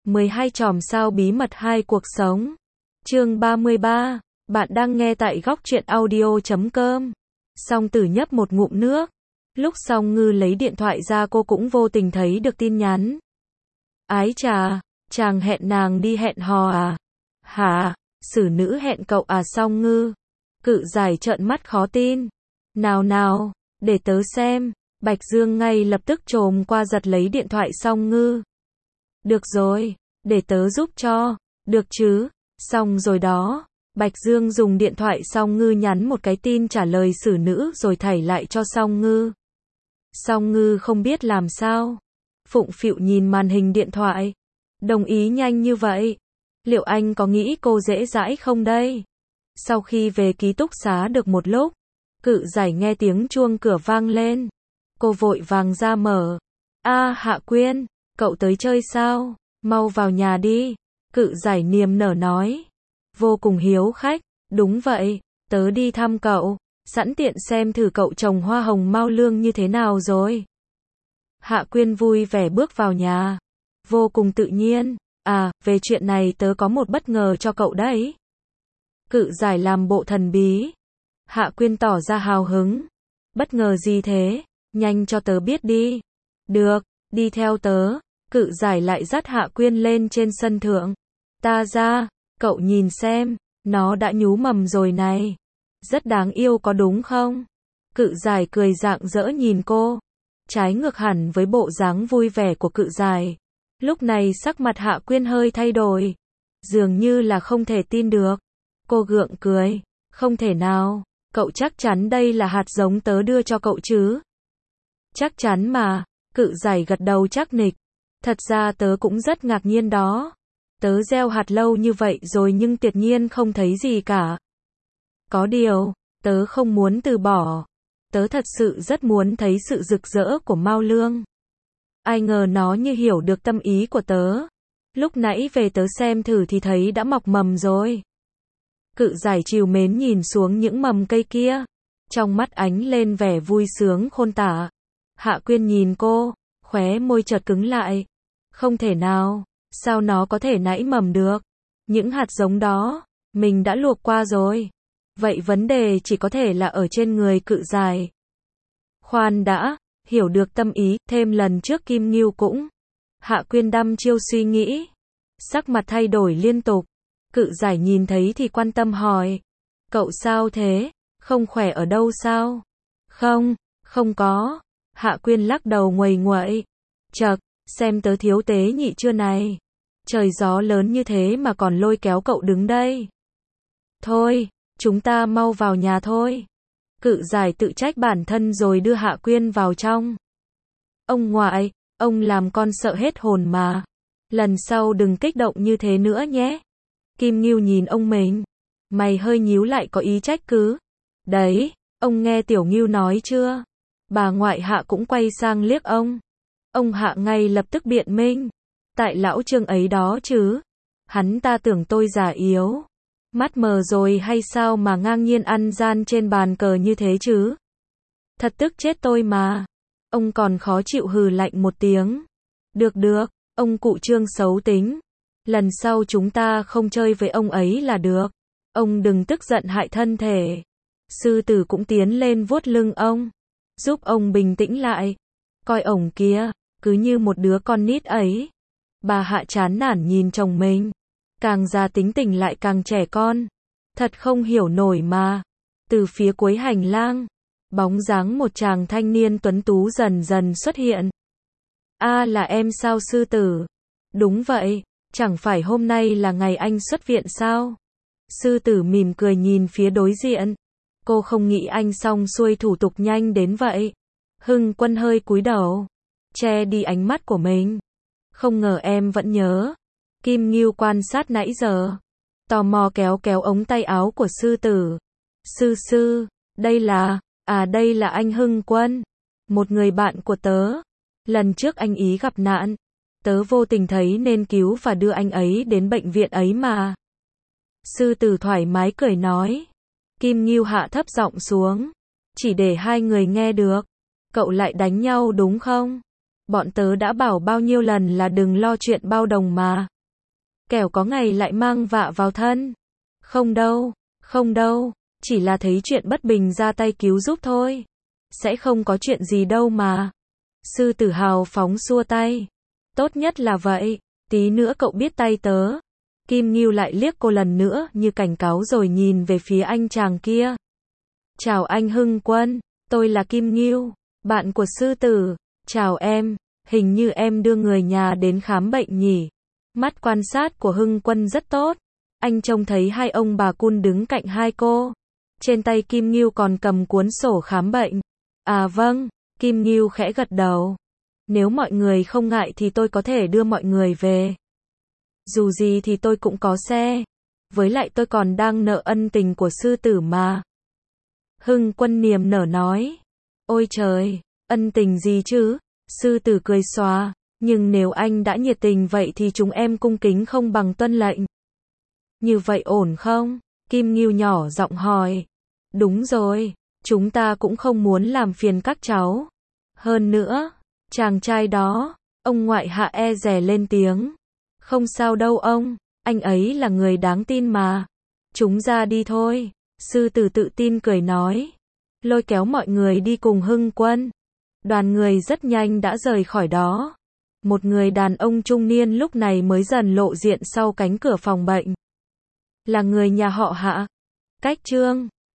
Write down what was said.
12 chòm sao bí mật 2 cuộc sống. Chương 33. Bạn đang nghe tại góc truyện audio.com. Song Tử nhấp một ngụm nước. Lúc Song Ngư lấy điện thoại ra cô cũng vô tình thấy được tin nhắn. Ái chà, chàng hẹn nàng đi hẹn hò à? Hả? Xử nữ hẹn cậu à Song Ngư? Cự giải trợn mắt khó tin. Nào nào, để tớ xem. Bạch Dương ngay lập tức trồm qua giật lấy điện thoại Song Ngư. Được rồi, để tớ giúp cho. Được chứ? Xong rồi đó. Bạch Dương dùng điện thoại Song Ngư nhắn một cái tin trả lời xử nữ rồi thảy lại cho Song Ngư. Song Ngư không biết làm sao. Phụng phịu nhìn màn hình điện thoại. Đồng ý nhanh như vậy. Liệu anh có nghĩ cô dễ dãi không đây? Sau khi về ký túc xá được một lúc, Cự giải nghe tiếng chuông cửa vang lên. Cô vội vàng ra mở. Hạ Quyên, cậu tới chơi sao? Mau vào nhà đi. Cự giải niềm nở nói. Vô cùng hiếu khách. Đúng vậy, tớ đi thăm cậu, sẵn tiện xem thử cậu trồng hoa hồng Mao Lương như thế nào rồi. Hạ Quyên vui vẻ bước vào nhà. Vô cùng tự nhiên. Về chuyện này tớ có một bất ngờ cho cậu đấy. Cự giải làm bộ thần bí. Hạ Quyên tỏ ra hào hứng. Bất ngờ gì thế? Nhanh cho tớ biết đi. Được, đi theo tớ. Cự giải lại dắt Hạ Quyên lên trên sân thượng. Ta ra, cậu nhìn xem, nó đã nhú mầm rồi này. Rất đáng yêu có đúng không? Cự giải cười rạng rỡ nhìn cô. Trái ngược hẳn với bộ dáng vui vẻ của cự giải. Lúc này sắc mặt Hạ Quyên hơi thay đổi. Dường như là không thể tin được. Cô gượng cười. Không thể nào, cậu chắc chắn đây là hạt giống tớ đưa cho cậu chứ? Chắc chắn mà. Cự giải gật đầu chắc nịch. Thật ra tớ cũng rất ngạc nhiên đó. Tớ gieo hạt lâu như vậy rồi nhưng tuyệt nhiên không thấy gì cả. Có điều, tớ không muốn từ bỏ. Tớ thật sự rất muốn thấy sự rực rỡ của Mao Lương. Ai ngờ nó như hiểu được tâm ý của tớ. Lúc nãy về tớ xem thử thì thấy đã mọc mầm rồi. Cự giải trìu mến nhìn xuống những mầm cây kia. Trong mắt ánh lên vẻ vui sướng khôn tả. Hạ Quyên nhìn cô, khóe môi chợt cứng lại. Không thể nào, sao nó có thể nảy mầm được? Những hạt giống đó, mình đã luộc qua rồi. Vậy vấn đề chỉ có thể là ở trên người cự giải. Khoan đã, hiểu được tâm ý, thêm lần trước Kim Ngưu cũng. Hạ Quyên đăm chiêu suy nghĩ. Sắc mặt thay đổi liên tục. Cự giải nhìn thấy thì quan tâm hỏi. Cậu sao thế? Không khỏe ở đâu sao? Không, không có. Hạ Quyên lắc đầu nguầy nguậy. Chậc, xem tớ thiếu tế nhị chưa này. Trời gió lớn như thế mà còn lôi kéo cậu đứng đây. Thôi, chúng ta mau vào nhà thôi. Cự giải tự trách bản thân rồi đưa Hạ Quyên vào trong. Ông ngoại, ông làm con sợ hết hồn mà. Lần sau đừng kích động như thế nữa nhé. Kim Ngưu nhìn ông mình. Mày hơi nhíu lại có ý trách cứ. Đấy, ông nghe Tiểu Ngưu nói chưa? Bà ngoại Hạ cũng quay sang liếc ông. Ông Hạ ngay lập tức biện minh. Tại lão Trương ấy đó chứ. Hắn ta tưởng tôi già yếu. Mắt mờ rồi hay sao mà ngang nhiên ăn gian trên bàn cờ như thế chứ? Thật tức chết tôi mà. Ông còn khó chịu hừ lạnh một tiếng. Được được, ông cụ Trương xấu tính. Lần sau chúng ta không chơi với ông ấy là được. Ông đừng tức giận hại thân thể. Sư tử cũng tiến lên vuốt lưng ông. Giúp ông bình tĩnh lại. Coi ổng kia, cứ như một đứa con nít ấy. Bà Hạ chán nản nhìn chồng mình. Càng già tính tình lại càng trẻ con. Thật không hiểu nổi mà. Từ phía cuối hành lang, bóng dáng một chàng thanh niên tuấn tú dần dần xuất hiện. Là em sao sư tử? Đúng vậy, chẳng phải hôm nay là ngày anh xuất viện sao? Sư tử mỉm cười nhìn phía đối diện. Cô không nghĩ anh xong xuôi thủ tục nhanh đến vậy. Hưng Quân hơi cúi đầu, che đi ánh mắt của mình. Không ngờ em vẫn nhớ. Kim Ngưu quan sát nãy giờ. Tò mò kéo kéo ống tay áo của sư tử. Sư, đây là, đây là anh Hưng Quân. Một người bạn của tớ. Lần trước anh ý gặp nạn. Tớ vô tình thấy nên cứu và đưa anh ấy đến bệnh viện ấy mà. Sư tử thoải mái cười nói. Kim Ngưu hạ thấp giọng xuống. Chỉ để hai người nghe được. Cậu lại đánh nhau đúng không? Bọn tớ đã bảo bao nhiêu lần là đừng lo chuyện bao đồng mà. kẻo có ngày lại mang vạ vào thân. Không đâu, chỉ là thấy chuyện bất bình ra tay cứu giúp thôi. Sẽ không có chuyện gì đâu mà. Sư tử hào phóng xua tay. Tốt nhất là vậy, tí nữa cậu biết tay tớ. Kim Ngưu lại liếc cô lần nữa như cảnh cáo rồi nhìn về phía anh chàng kia. Chào anh Hưng Quân, tôi là Kim Ngưu, bạn của sư tử. Chào em, hình như em đưa người nhà đến khám bệnh nhỉ. Mắt quan sát của Hưng Quân rất tốt. Anh trông thấy hai ông bà cun đứng cạnh hai cô. Trên tay Kim Ngưu còn cầm cuốn sổ khám bệnh. À vâng, Kim Ngưu khẽ gật đầu. Nếu mọi người không ngại thì tôi có thể đưa mọi người về. Dù gì thì tôi cũng có xe. Với lại tôi còn đang nợ ân tình của sư tử mà. Hưng Quân niềm nở nói. Ôi trời, ân tình gì chứ? Sư tử cười xòa. Nhưng nếu anh đã nhiệt tình vậy thì chúng em cung kính không bằng tuân lệnh. Như vậy ổn không? Kim Ngưu nhỏ giọng hỏi. Đúng rồi, chúng ta cũng không muốn làm phiền các cháu. Hơn nữa, chàng trai đó, ông ngoại Hạ e dè lên tiếng. Không sao đâu ông, anh ấy là người đáng tin mà. Chúng ra đi thôi, sư tử tự tin cười nói. Lôi kéo mọi người đi cùng Hưng Quân. Đoàn người rất nhanh đã rời khỏi đó. Một người đàn ông trung niên lúc này mới dần lộ diện sau cánh cửa phòng bệnh. Là người nhà họ Hạ. Cách Trương.